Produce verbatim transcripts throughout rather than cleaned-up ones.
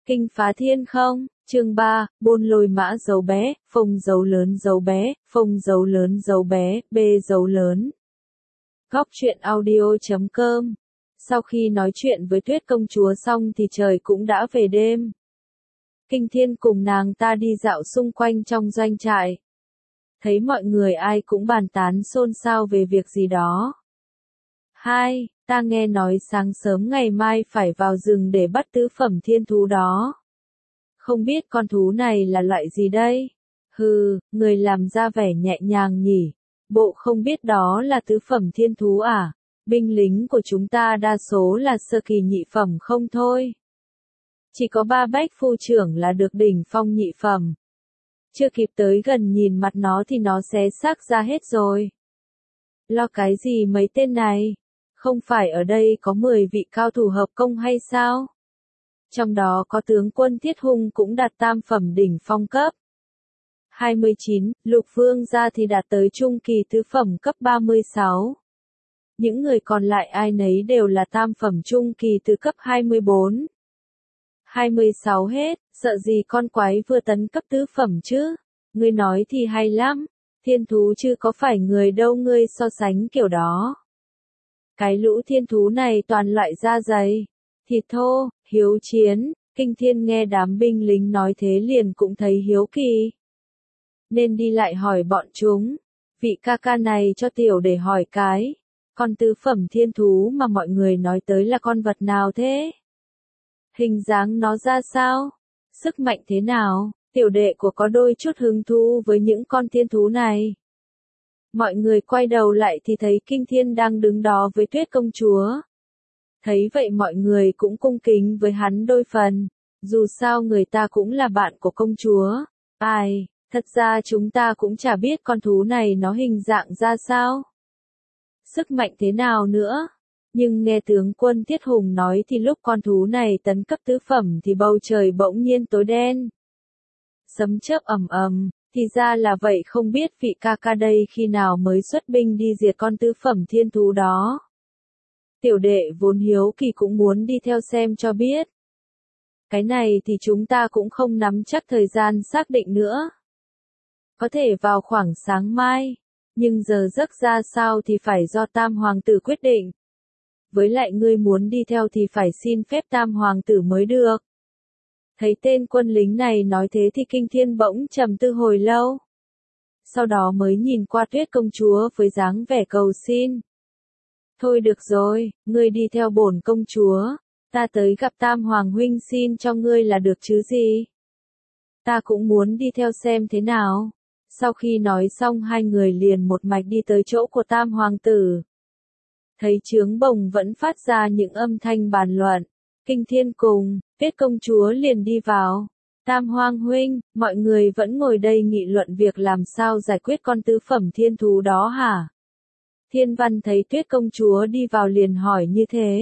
Kinh phá thiên không, chương ba, bôn lôi mã dấu bé, phông dấu lớn dấu bé, phông dấu lớn dấu bé, b dấu lớn. Góc truyện audio chấm com. Sau khi nói chuyện với Tuyết công chúa xong thì trời cũng đã về đêm. Kinh Thiên cùng nàng ta đi dạo xung quanh trong doanh trại. Thấy mọi người ai cũng bàn tán xôn xao về việc gì đó. Hai, ta nghe nói sáng sớm ngày mai phải vào rừng để bắt tứ phẩm thiên thú đó. Không biết con thú này là loại gì đây? Hừ, người làm ra vẻ nhẹ nhàng nhỉ. Bộ không biết đó là tứ phẩm thiên thú à? Binh lính của chúng ta đa số là sơ kỳ nhị phẩm không thôi. Chỉ có ba bách phu trưởng là được đỉnh phong nhị phẩm. Chưa kịp tới gần nhìn mặt nó thì nó xé xác ra hết rồi. Lo cái gì mấy tên này? Không phải ở đây có mười vị cao thủ hợp công hay sao? Trong đó có tướng quân Thiết Hung cũng đạt tam phẩm đỉnh phong cấp. hai mươi chín, Lục Vương gia thì đạt tới trung kỳ tứ phẩm cấp ba mươi sáu. Những người còn lại ai nấy đều là tam phẩm trung kỳ từ cấp hai mươi bốn. hai mươi sáu hết, sợ gì con quái vừa tấn cấp tứ phẩm chứ? Ngươi nói thì hay lắm, thiên thú chứ có phải người đâu ngươi so sánh kiểu đó. Cái lũ thiên thú này toàn loại da dày, thịt thô, hiếu chiến. Kinh Thiên nghe đám binh lính nói thế liền cũng thấy hiếu kỳ. Nên đi lại hỏi bọn chúng, vị ca ca này cho tiểu để hỏi cái, con tứ phẩm thiên thú mà mọi người nói tới là con vật nào thế? Hình dáng nó ra sao? Sức mạnh thế nào? Tiểu đệ của có đôi chút hứng thú với những con thiên thú này. Mọi người quay đầu lại thì thấy Kinh Thiên đang đứng đó với Tuyết công chúa. Thấy vậy mọi người cũng cung kính với hắn đôi phần, dù sao người ta cũng là bạn của công chúa. Ai, thật ra chúng ta cũng chả biết con thú này nó hình dạng ra sao. Sức mạnh thế nào nữa. Nhưng nghe tướng quân Thiết Hùng nói thì lúc con thú này tấn cấp tứ phẩm thì bầu trời bỗng nhiên tối đen. Sấm chớp ầm ầm, thì ra là vậy, không biết vị ca ca đây khi nào mới xuất binh đi diệt con tứ phẩm thiên thú đó. Tiểu đệ vốn hiếu kỳ cũng muốn đi theo xem cho biết. Cái này thì chúng ta cũng không nắm chắc thời gian xác định nữa. Có thể vào khoảng sáng mai, nhưng giờ giấc ra sao thì phải do Tam Hoàng tử quyết định. Với lại ngươi muốn đi theo thì phải xin phép Tam Hoàng tử mới được. Thấy tên quân lính này nói thế thì Kinh Thiên bỗng trầm tư hồi lâu. Sau đó mới nhìn qua Tuyết công chúa với dáng vẻ cầu xin. Thôi được rồi, ngươi đi theo bổn công chúa, ta tới gặp Tam Hoàng huynh xin cho ngươi là được chứ gì. Ta cũng muốn đi theo xem thế nào. Sau khi nói xong hai người liền một mạch đi tới chỗ của Tam Hoàng tử. Thấy trướng bồng vẫn phát ra những âm thanh bàn luận. Kinh Thiên cùng Tuyết công chúa liền đi vào. Tam Hoàng huynh, mọi người vẫn ngồi đây nghị luận việc làm sao giải quyết con tứ phẩm thiên thú đó hả? Thiên Văn thấy Tuyết công chúa đi vào liền hỏi như thế.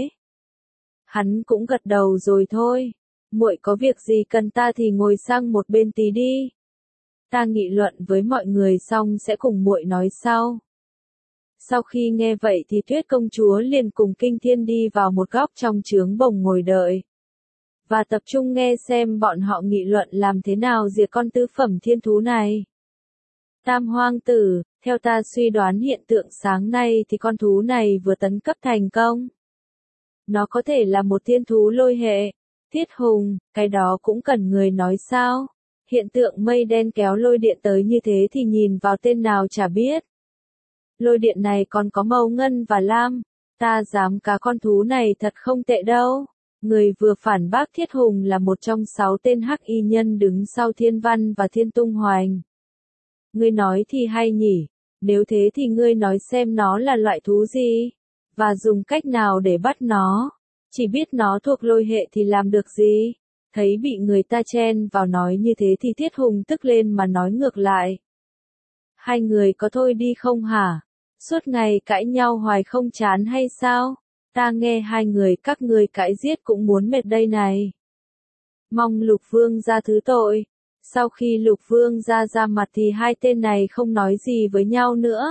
Hắn cũng gật đầu rồi thôi. Muội có việc gì cần ta thì ngồi sang một bên tí đi. Ta nghị luận với mọi người xong sẽ cùng muội nói sau. Sau khi nghe vậy thì Tuyết công chúa liền cùng Kinh Thiên đi vào một góc trong trướng bồng ngồi đợi. Và tập trung nghe xem bọn họ nghị luận làm thế nào diệt con tứ phẩm thiên thú này. Tam Hoàng tử, theo ta suy đoán hiện tượng sáng nay thì con thú này vừa tấn cấp thành công. Nó có thể là một thiên thú lôi hệ. Thiết Hùng, cái đó cũng cần người nói sao? Hiện tượng mây đen kéo lôi điện tới như thế thì nhìn vào tên nào chả biết. Lôi điện này còn có màu ngân và lam. Ta dám cá con thú này thật không tệ đâu. Người vừa phản bác Thiết Hùng là một trong sáu tên hắc y nhân đứng sau Thiên Văn và Thiên Tung Hoành. Ngươi nói thì hay nhỉ, nếu thế thì ngươi nói xem nó là loại thú gì, và dùng cách nào để bắt nó, chỉ biết nó thuộc lôi hệ thì làm được gì. Thấy bị người ta chen vào nói như thế thì Thiết Hùng tức lên mà nói ngược lại. Hai người có thôi đi không hả? Suốt ngày cãi nhau hoài không chán hay sao? Ta nghe hai người các ngươi cãi giết cũng muốn mệt đây này. Mong Lục Vương gia thứ tội. Sau khi Lục Vương gia ra mặt thì hai tên này không nói gì với nhau nữa.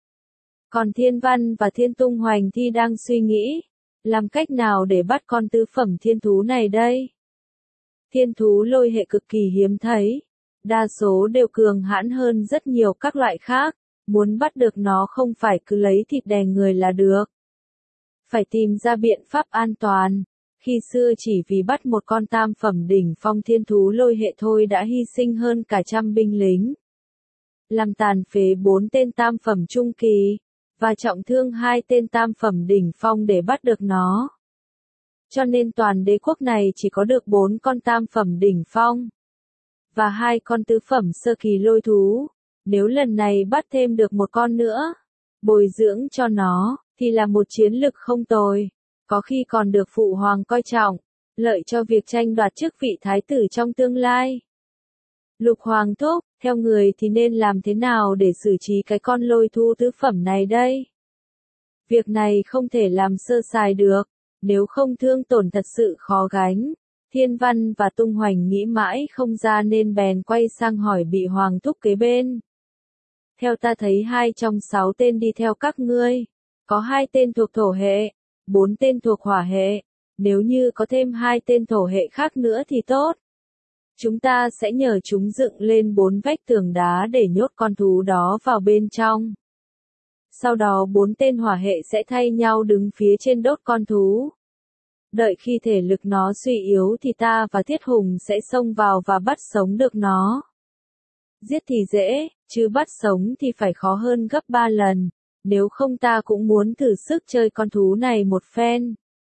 Còn Thiên Văn và Thiên Tung Hoành thì đang suy nghĩ, làm cách nào để bắt con tứ phẩm thiên thú này đây? Thiên thú lôi hệ cực kỳ hiếm thấy. Đa số đều cường hãn hơn rất nhiều các loại khác. Muốn bắt được nó không phải cứ lấy thịt đè người là được. Phải tìm ra biện pháp an toàn. Khi xưa chỉ vì bắt một con tam phẩm đỉnh phong thiên thú lôi hệ thôi đã hy sinh hơn cả trăm binh lính. Làm tàn phế bốn tên tam phẩm trung kỳ, và trọng thương hai tên tam phẩm đỉnh phong để bắt được nó. Cho nên toàn đế quốc này chỉ có được bốn con tam phẩm đỉnh phong, và hai con tứ phẩm sơ kỳ lôi thú. Nếu lần này bắt thêm được một con nữa, bồi dưỡng cho nó, thì là một chiến lực không tồi. Có khi còn được phụ hoàng coi trọng, lợi cho việc tranh đoạt chức vị thái tử trong tương lai. Lục hoàng thúc, theo người thì nên làm thế nào để xử trí cái con lôi thú tứ phẩm này đây? Việc này không thể làm sơ sài được, nếu không thương tổn thật sự khó gánh. Thiên Văn và Tung Hoành nghĩ mãi không ra nên bèn quay sang hỏi Bị Hoàng thúc kế bên. Theo ta thấy hai trong sáu tên đi theo các ngươi, có hai tên thuộc thổ hệ, bốn tên thuộc hỏa hệ, nếu như có thêm hai tên thổ hệ khác nữa thì tốt. Chúng ta sẽ nhờ chúng dựng lên bốn vách tường đá để nhốt con thú đó vào bên trong. Sau đó bốn tên hỏa hệ sẽ thay nhau đứng phía trên đốt con thú. Đợi khi thể lực nó suy yếu thì ta và Thiết Hùng sẽ xông vào và bắt sống được nó. Giết thì dễ, chứ bắt sống thì phải khó hơn gấp ba lần, nếu không ta cũng muốn thử sức chơi con thú này một phen.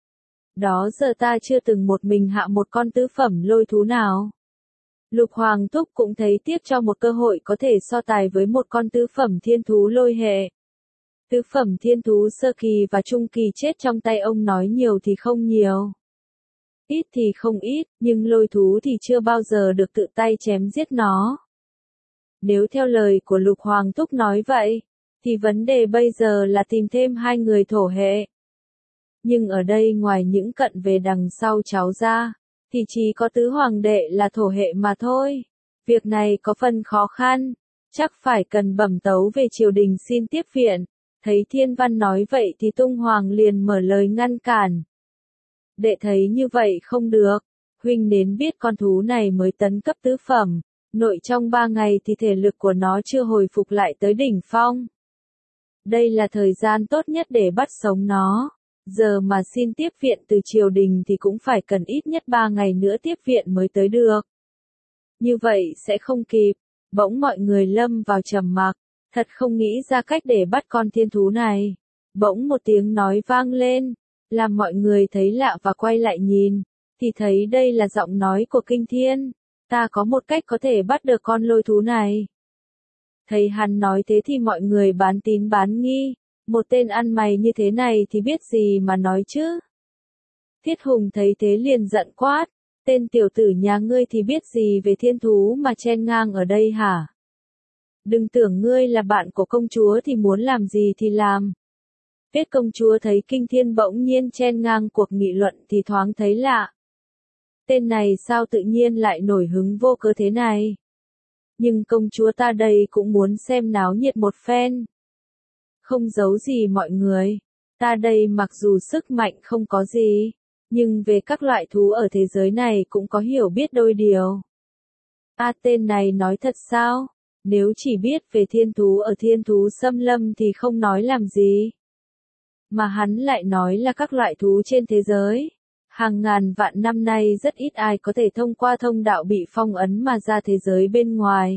Đó giờ ta chưa từng một mình hạ một con tứ phẩm lôi thú nào. Lục Hoàng thúc cũng thấy tiếc cho một cơ hội có thể so tài với một con tứ phẩm thiên thú lôi hệ. Tứ phẩm thiên thú sơ kỳ và trung kỳ chết trong tay ông nói nhiều thì không nhiều. Ít thì không ít, nhưng lôi thú thì chưa bao giờ được tự tay chém giết nó. Nếu theo lời của Lục Hoàng thúc nói vậy, thì vấn đề bây giờ là tìm thêm hai người thổ hệ. Nhưng ở đây ngoài những cận về đằng sau cháu ra, thì chỉ có tứ hoàng đệ là thổ hệ mà thôi. Việc này có phần khó khăn, chắc phải cần bẩm tấu về triều đình xin tiếp viện. Thấy Thiên Văn nói vậy thì Tung Hoàng liền mở lời ngăn cản. Đệ thấy như vậy không được, huynh nên biết con thú này mới tấn cấp tứ phẩm, nội trong ba ngày thì thể lực của nó chưa hồi phục lại tới đỉnh phong. Đây là thời gian tốt nhất để bắt sống nó. Giờ mà xin tiếp viện từ triều đình thì cũng phải cần ít nhất ba ngày nữa tiếp viện mới tới được. Như vậy sẽ không kịp. Bỗng mọi người lâm vào trầm mặc, thật không nghĩ ra cách để bắt con thiên thú này. Bỗng một tiếng nói vang lên, làm mọi người thấy lạ và quay lại nhìn, thì thấy đây là giọng nói của Kinh Thiên. Ta có một cách có thể bắt được con lôi thú này. Thấy hắn nói thế thì mọi người bán tín bán nghi. Một tên ăn mày như thế này thì biết gì mà nói chứ. Thiết Hùng thấy thế liền giận quát. Tên tiểu tử nhà ngươi thì biết gì về thiên thú mà chen ngang ở đây hả? Đừng tưởng ngươi là bạn của công chúa thì muốn làm gì thì làm. Biết công chúa thấy Kinh Thiên bỗng nhiên chen ngang cuộc nghị luận thì thoáng thấy lạ. Tên này sao tự nhiên lại nổi hứng vô cớ thế này? Nhưng công chúa ta đây cũng muốn xem náo nhiệt một phen. Không giấu gì mọi người, ta đây mặc dù sức mạnh không có gì, nhưng về các loại thú ở thế giới này cũng có hiểu biết đôi điều. A à, tên này nói thật sao? Nếu chỉ biết về thiên thú ở thiên thú xâm lâm thì không nói làm gì. Mà hắn lại nói là các loại thú trên thế giới. Hàng ngàn vạn năm nay rất ít ai có thể thông qua thông đạo bị phong ấn mà ra thế giới bên ngoài.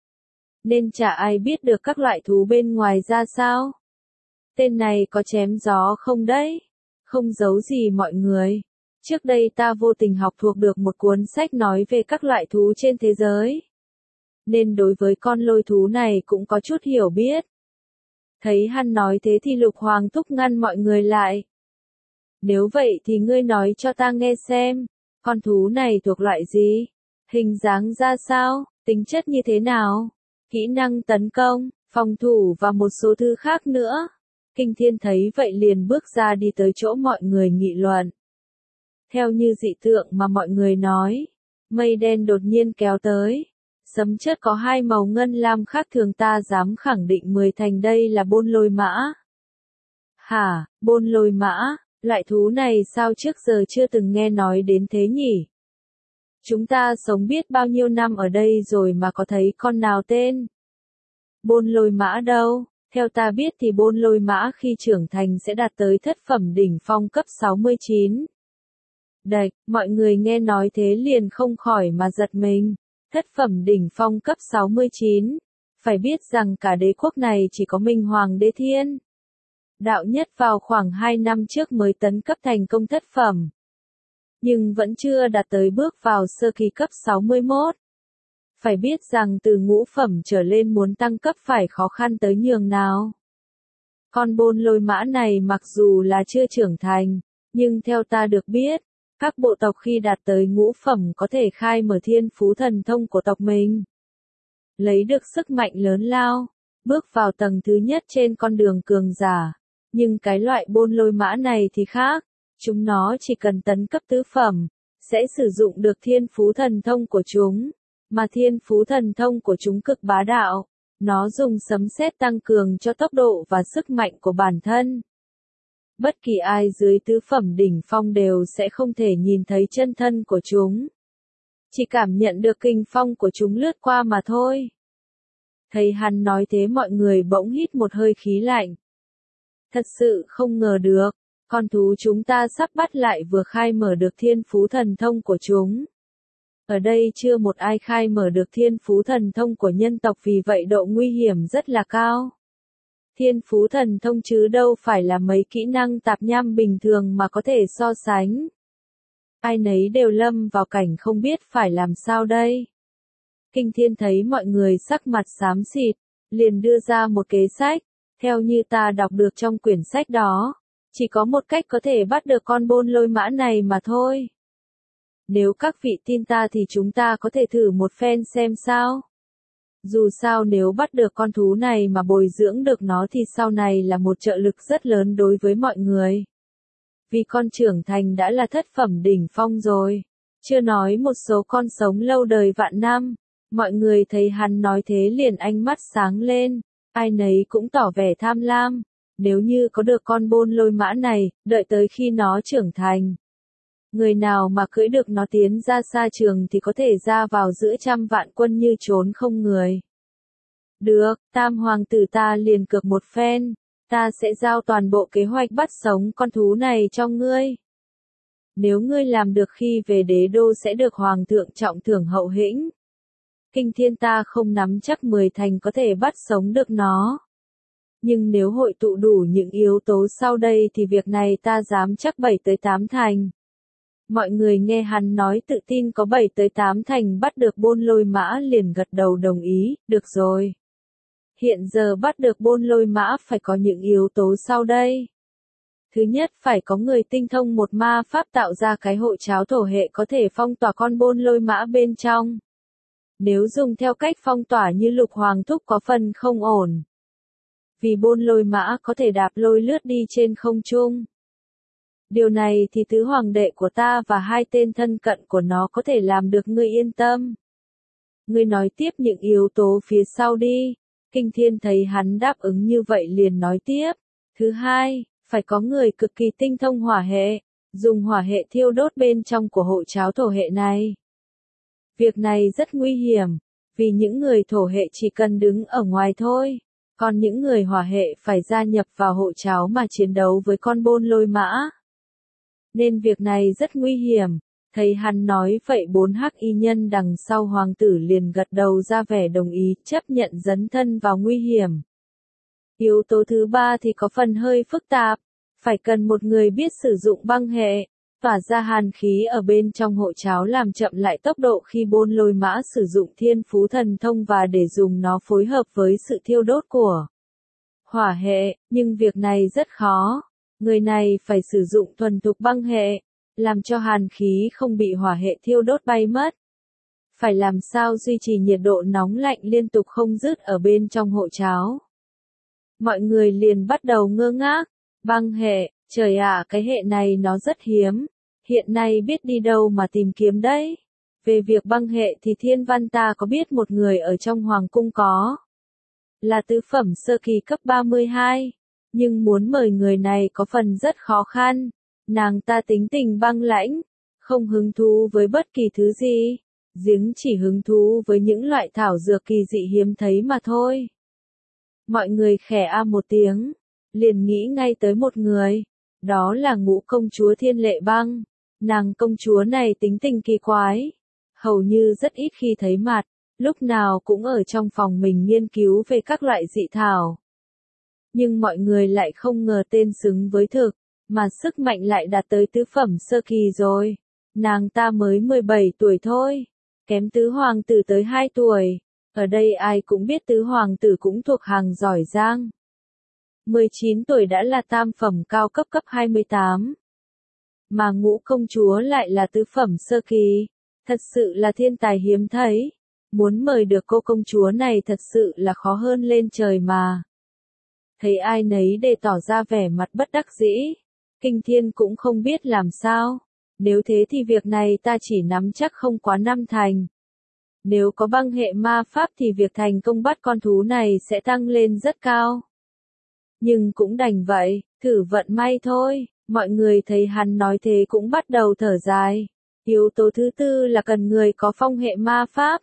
Nên chả ai biết được các loại thú bên ngoài ra sao. Tên này có chém gió không đấy? Không giấu gì mọi người. Trước đây ta vô tình học thuộc được một cuốn sách nói về các loại thú trên thế giới. Nên đối với con lôi thú này cũng có chút hiểu biết. Thấy hắn nói thế thì Lục Hoàng thúc ngăn mọi người lại. Nếu vậy thì ngươi nói cho ta nghe xem, con thú này thuộc loại gì? Hình dáng ra sao? Tính chất như thế nào? Kỹ năng tấn công, phòng thủ và một số thứ khác nữa. Kinh Thiên thấy vậy liền bước ra đi tới chỗ mọi người nghị luận. Theo như dị tượng mà mọi người nói, mây đen đột nhiên kéo tới. Sấm chớp có hai màu ngân lam khác thường ta dám khẳng định mười thành đây là bôn lôi mã. Hả, bôn lôi mã, loại thú này sao trước giờ chưa từng nghe nói đến thế nhỉ? Chúng ta sống biết bao nhiêu năm ở đây rồi mà có thấy con nào tên Bôn Lôi Mã đâu. Theo ta biết thì Bôn Lôi Mã khi trưởng thành sẽ đạt tới thất phẩm đỉnh phong cấp sáu mươi chín. Đạch, mọi người nghe nói thế liền không khỏi mà giật mình. Thất phẩm đỉnh phong cấp sáu mươi chín. Phải biết rằng cả đế quốc này chỉ có Minh Hoàng Đế Thiên Đạo Nhất vào khoảng hai năm trước mới tấn cấp thành công thất phẩm. Nhưng vẫn chưa đạt tới bước vào sơ kỳ cấp sáu mươi mốt. Phải biết rằng từ ngũ phẩm trở lên muốn tăng cấp phải khó khăn tới nhường nào. Con Bôn Lôi Mã này mặc dù là chưa trưởng thành, nhưng theo ta được biết, các bộ tộc khi đạt tới ngũ phẩm có thể khai mở thiên phú thần thông của tộc mình. Lấy được sức mạnh lớn lao, bước vào tầng thứ nhất trên con đường cường giả. Nhưng cái loại Bôn Lôi Mã này thì khác, chúng nó chỉ cần tấn cấp tứ phẩm, sẽ sử dụng được thiên phú thần thông của chúng. Mà thiên phú thần thông của chúng cực bá đạo, nó dùng sấm sét tăng cường cho tốc độ và sức mạnh của bản thân. Bất kỳ ai dưới tứ phẩm đỉnh phong đều sẽ không thể nhìn thấy chân thân của chúng. Chỉ cảm nhận được kình phong của chúng lướt qua mà thôi. Thấy hắn nói thế mọi người bỗng hít một hơi khí lạnh. Thật sự không ngờ được, con thú chúng ta sắp bắt lại vừa khai mở được thiên phú thần thông của chúng. Ở đây chưa một ai khai mở được thiên phú thần thông của nhân tộc vì vậy độ nguy hiểm rất là cao. Thiên phú thần thông chứ đâu phải là mấy kỹ năng tạp nham bình thường mà có thể so sánh. Ai nấy đều lâm vào cảnh không biết phải làm sao đây. Kinh Thiên thấy mọi người sắc mặt xám xịt, liền đưa ra một kế sách, theo như ta đọc được trong quyển sách đó, chỉ có một cách có thể bắt được con Bôn Lôi Mã này mà thôi. Nếu các vị tin ta thì chúng ta có thể thử một phen xem sao. Dù sao nếu bắt được con thú này mà bồi dưỡng được nó thì sau này là một trợ lực rất lớn đối với mọi người. Vì con trưởng thành đã là thất phẩm đỉnh phong rồi. Chưa nói một số con sống lâu đời vạn năm. Mọi người thấy hắn nói thế liền ánh mắt sáng lên. Ai nấy cũng tỏ vẻ tham lam. Nếu như có được con Bôn Lôi Mã này, đợi tới khi nó trưởng thành. Người nào mà cưỡi được nó tiến ra xa trường thì có thể ra vào giữa trăm vạn quân như trốn không người. Được, Tam Hoàng tử ta liền cược một phen, ta sẽ giao toàn bộ kế hoạch bắt sống con thú này cho ngươi. Nếu ngươi làm được khi về đế đô sẽ được Hoàng thượng trọng thưởng hậu hĩnh. Kinh Thiên ta không nắm chắc mười thành có thể bắt sống được nó. Nhưng nếu hội tụ đủ những yếu tố sau đây thì việc này ta dám chắc bảy tới tám thành. Mọi người nghe hắn nói tự tin có bảy tới tám thành bắt được Bôn Lôi Mã liền gật đầu đồng ý, được rồi. Hiện giờ bắt được Bôn Lôi Mã phải có những yếu tố sau đây. Thứ nhất phải có người tinh thông một ma pháp tạo ra cái hộ cháo thổ hệ có thể phong tỏa con Bôn Lôi Mã bên trong. Nếu dùng theo cách phong tỏa như Lục Hoàng Thúc có phần không ổn. Vì Bôn Lôi Mã có thể đạp lôi lướt đi trên không trung. Điều này thì tứ hoàng đệ của ta và hai tên thân cận của nó có thể làm được, ngươi yên tâm. Ngươi nói tiếp những yếu tố phía sau đi. Kinh Thiên thấy hắn đáp ứng như vậy liền nói tiếp. Thứ hai, phải có người cực kỳ tinh thông hỏa hệ, dùng hỏa hệ thiêu đốt bên trong của hộ cháo thổ hệ này. Việc này rất nguy hiểm, vì những người thổ hệ chỉ cần đứng ở ngoài thôi. Còn những người hỏa hệ phải gia nhập vào hộ cháo mà chiến đấu với con Bôn Lôi Mã. Nên việc này rất nguy hiểm. Thấy hắn nói vậy bốn hắc y nhân đằng sau hoàng tử liền gật đầu ra vẻ đồng ý, chấp nhận dấn thân vào nguy hiểm. Yếu tố thứ ba thì có phần hơi phức tạp, phải cần một người biết sử dụng băng hệ, tỏa ra hàn khí ở bên trong hộ cháo làm chậm lại tốc độ khi Bôn Lôi Mã sử dụng thiên phú thần thông và để dùng nó phối hợp với sự thiêu đốt của hỏa hệ, nhưng việc này rất khó. Người này phải sử dụng thuần thục băng hệ, làm cho hàn khí không bị hỏa hệ thiêu đốt bay mất. Phải làm sao duy trì nhiệt độ nóng lạnh liên tục không dứt ở bên trong hộ cháo. Mọi người liền bắt đầu ngơ ngác. Băng hệ, trời ạ, cái hệ này nó rất hiếm. Hiện nay biết đi đâu mà tìm kiếm đấy. Về việc băng hệ thì Thiên Văn ta có biết một người ở trong hoàng cung có. Là tứ phẩm sơ kỳ cấp ba mươi hai. Nhưng muốn mời người này có phần rất khó khăn. Nàng ta tính tình băng lãnh, Không hứng thú với bất kỳ thứ gì. Giếng chỉ hứng thú với những loại thảo dược kỳ dị hiếm thấy mà thôi. Mọi người khẽ a một tiếng, liền nghĩ ngay tới một người. Đó là Ngũ công chúa Thiên Lệ Băng. Nàng công chúa này tính tình kỳ quái. Hầu như rất ít khi thấy mặt, lúc nào cũng ở trong phòng mình nghiên cứu về các loại dị thảo. Nhưng mọi người lại không ngờ tên xứng với thực, mà sức mạnh lại đạt tới tứ phẩm sơ kỳ rồi. Nàng ta mới mười bảy tuổi thôi, kém tứ hoàng tử tới hai tuổi. Ở đây ai cũng biết tứ hoàng tử cũng thuộc hàng giỏi giang. mười chín tuổi đã là tam phẩm cao cấp cấp hai mươi tám. Mà Ngũ công chúa lại là tứ phẩm sơ kỳ. Thật sự là thiên tài hiếm thấy. Muốn mời được cô công chúa này thật sự là khó hơn lên trời mà. Thấy ai nấy để tỏ ra vẻ mặt bất đắc dĩ. Kinh Thiên cũng không biết làm sao. Nếu thế thì việc này ta chỉ nắm chắc không quá năm thành. Nếu có băng hệ ma pháp thì việc thành công bắt con thú này sẽ tăng lên rất cao. Nhưng cũng đành vậy, thử vận may thôi. Mọi người thấy hắn nói thế cũng bắt đầu thở dài. Yếu tố thứ tư là cần người có phong hệ ma pháp.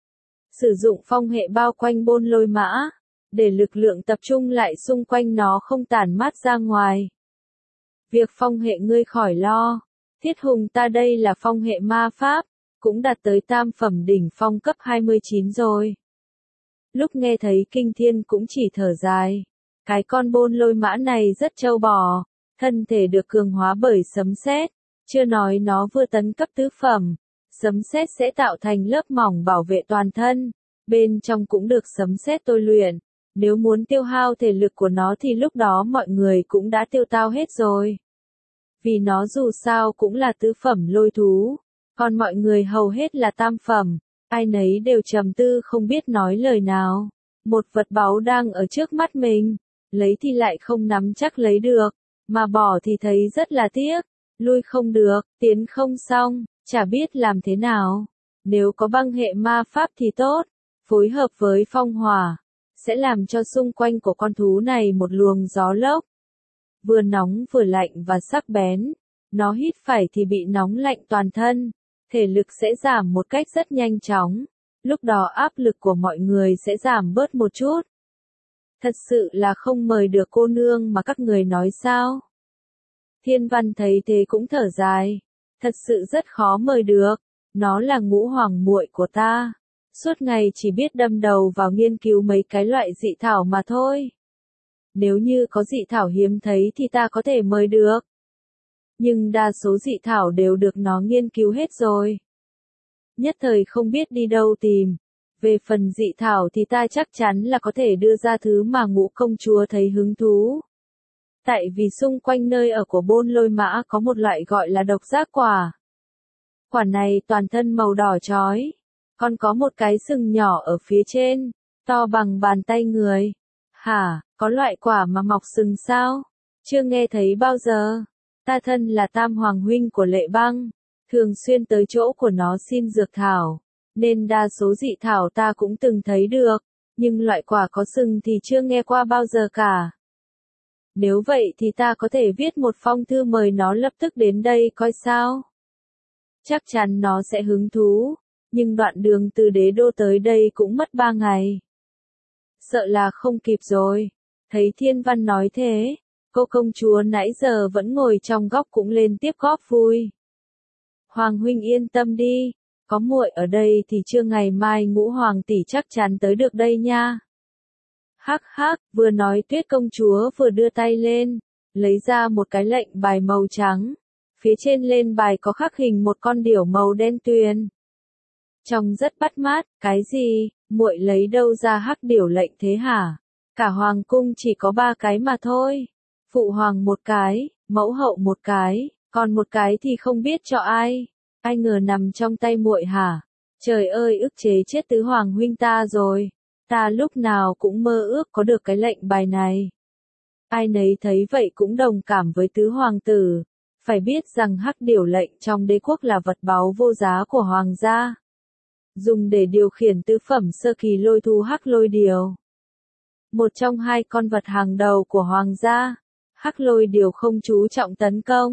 Sử dụng phong hệ bao quanh Bôn Lôi Mã, để lực lượng tập trung lại xung quanh nó không tản mát ra ngoài. Việc phong hệ ngươi khỏi lo. Thiết Hùng ta đây là phong hệ ma pháp, cũng đạt tới tam phẩm đỉnh phong cấp hai mươi chín rồi. Lúc nghe thấy Kinh Thiên cũng chỉ thở dài. Cái con Bôn Lôi Mã này rất trâu bò, thân thể được cường hóa bởi sấm sét, chưa nói nó vừa tấn cấp tứ phẩm. Sấm sét sẽ tạo thành lớp mỏng bảo vệ toàn thân, bên trong cũng được sấm sét tôi luyện. Nếu muốn tiêu hao thể lực của nó thì lúc đó mọi người cũng đã tiêu tao hết rồi. Vì nó dù sao cũng là tứ phẩm lôi thú, còn mọi người hầu hết là tam phẩm, ai nấy đều trầm tư không biết nói lời nào. Một vật báu đang ở trước mắt mình, lấy thì lại không nắm chắc lấy được, mà bỏ thì thấy rất là tiếc, lui không được, tiến không xong, chả biết làm thế nào. Nếu có băng hệ ma pháp thì tốt, phối hợp với phong hỏa, sẽ làm cho xung quanh của con thú này một luồng gió lốc. Vừa nóng vừa lạnh và sắc bén, nó hít phải thì bị nóng lạnh toàn thân, thể lực sẽ giảm một cách rất nhanh chóng, lúc đó áp lực của mọi người sẽ giảm bớt một chút. Thật sự là không mời được cô nương mà các người nói sao? Thiên Văn thấy thế cũng thở dài, thật sự rất khó mời được, nó là ngũ hoàng muội của ta, suốt ngày chỉ biết đâm đầu vào nghiên cứu mấy cái loại dị thảo mà thôi. Nếu như có dị thảo hiếm thấy thì ta có thể mời được. Nhưng đa số dị thảo đều được nó nghiên cứu hết rồi. Nhất thời không biết đi đâu tìm. Về phần dị thảo thì ta chắc chắn là có thể đưa ra thứ mà Ngũ công chúa thấy hứng thú. Tại vì xung quanh nơi ở của Bôn Lôi Mã có một loại gọi là độc giác quả. Quả này toàn thân màu đỏ chói, còn có một cái sừng nhỏ ở phía trên, to bằng bàn tay người. Hả, có loại quả mà mọc sừng sao? Chưa nghe thấy bao giờ. Ta thân là tam hoàng huynh của Lệ Băng, thường xuyên tới chỗ của nó xin dược thảo, nên đa số dị thảo ta cũng từng thấy được, nhưng loại quả có sừng thì chưa nghe qua bao giờ cả. Nếu vậy thì ta có thể viết một phong thư mời nó lập tức đến đây coi sao. Chắc chắn nó sẽ hứng thú, nhưng đoạn đường từ đế đô tới đây cũng mất ba ngày. Sợ là không kịp rồi. Thấy Thiên Văn nói thế, cô công chúa nãy giờ vẫn ngồi trong góc cũng lên tiếp góp vui. Hoàng huynh yên tâm đi, có muội ở đây thì trưa ngày mai Ngũ hoàng tỷ chắc chắn tới được đây nha. Hắc hắc, vừa nói Tuyết công chúa vừa đưa tay lên, lấy ra một cái lệnh bài màu trắng. Phía trên lên bài có khắc hình một con điểu màu đen tuyền. Trông rất bắt mắt, cái gì, muội lấy đâu ra hắc điểu lệnh thế hả? Cả hoàng cung chỉ có ba cái mà thôi. Phụ hoàng một cái, mẫu hậu một cái, còn một cái thì không biết cho ai. Ai ngờ nằm trong tay muội hả? Trời ơi, ức chế chết tứ hoàng huynh ta rồi. Ta lúc nào cũng mơ ước có được cái lệnh bài này. Ai nấy thấy vậy cũng đồng cảm với tứ hoàng tử. Phải biết rằng hắc điểu lệnh trong đế quốc là vật báu vô giá của hoàng gia. Dùng để điều khiển tứ phẩm sơ kỳ lôi thú hắc lôi điểu. Một trong hai con vật hàng đầu của hoàng gia. Hắc lôi điểu không chú trọng tấn công,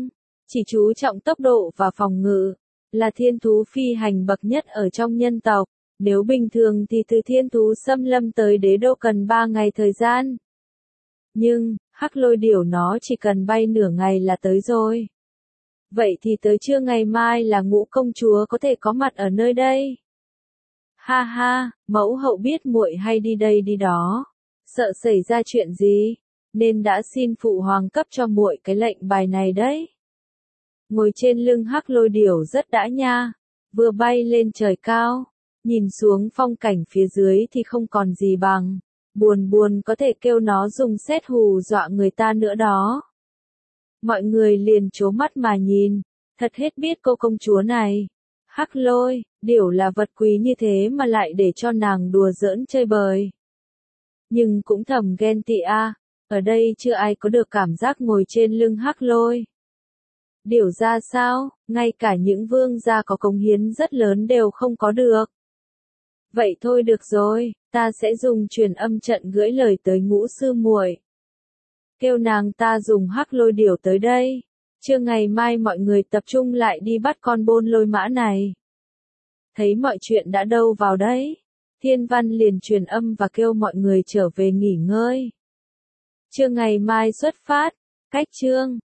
chỉ chú trọng tốc độ và phòng ngự, là thiên thú phi hành bậc nhất ở trong nhân tộc. Nếu bình thường thì từ thiên thú xâm lâm tới đế đô cần ba ngày thời gian. Nhưng, hắc lôi điểu nó chỉ cần bay nửa ngày là tới rồi. Vậy thì tới trưa ngày mai là Ngũ công chúa có thể có mặt ở nơi đây. Ha ha, mẫu hậu biết muội hay đi đây đi đó, sợ xảy ra chuyện gì, nên đã xin phụ hoàng cấp cho muội cái lệnh bài này đấy. Ngồi trên lưng hắc lôi điểu rất đã nha, vừa bay lên trời cao, nhìn xuống phong cảnh phía dưới thì không còn gì bằng, buồn buồn có thể kêu nó dùng sét hù dọa người ta nữa đó. Mọi người liền trố mắt mà nhìn, thật hết biết cô công chúa này. Hắc lôi, điểu là vật quý như thế mà lại để cho nàng đùa giỡn chơi bời. Nhưng cũng thầm ghen tị a, ở đây chưa ai có được cảm giác ngồi trên lưng hắc lôi. Điểu ra sao, ngay cả những vương gia có cống hiến rất lớn đều không có được. Vậy thôi được rồi, ta sẽ dùng truyền âm trận gửi lời tới Ngũ sư muội, kêu nàng ta dùng hắc lôi điểu tới đây. Trưa ngày mai mọi người tập trung lại đi bắt con bôn lôi mã này. Thấy mọi chuyện đã đâu vào đấy, Thiên Văn liền truyền âm và kêu mọi người trở về nghỉ ngơi. Trưa ngày mai xuất phát, cách chương.